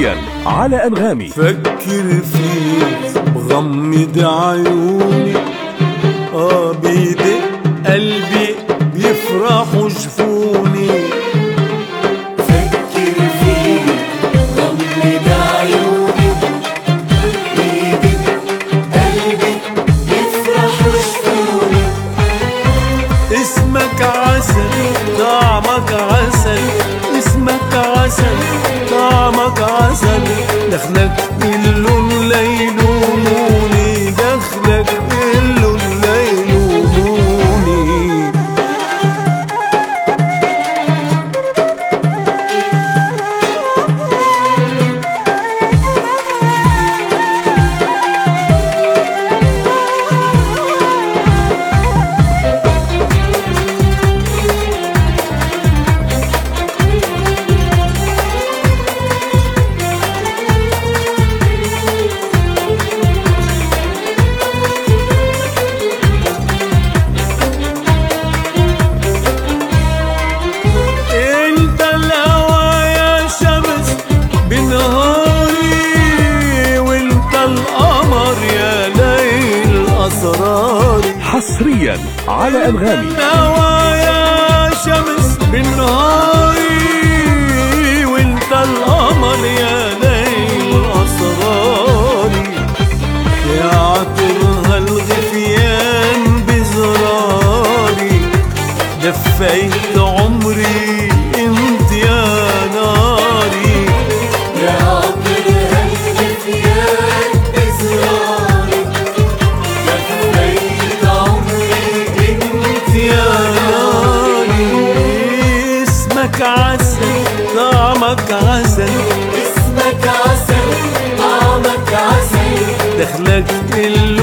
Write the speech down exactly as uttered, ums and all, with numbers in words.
حصريا على أنغامي. فكر فيك بغمض عيوني، اه بيدق قلبي بيفرحوا جفوني. فكر فيك بغمض عيوني، بيدق قلبي بيفرحوا جفوني. اسمك عسل طعمك عسل، اسمك عسل طعمك عسل، دخلك اللون ليلوني، دخلك اللون ليلوني. حصريا على أنغامي. نوايا شمس بالنهاري، وانت القمر يا ليل أسراري. يا عطرها الغفيان بزراري، دفيت عمري انت يا ناري. يا عطرها الغفيان بزراري، دفيت يا ناري. اسمك عسل طعمك عسل، اسمك عسل طعمك عسل، دخلك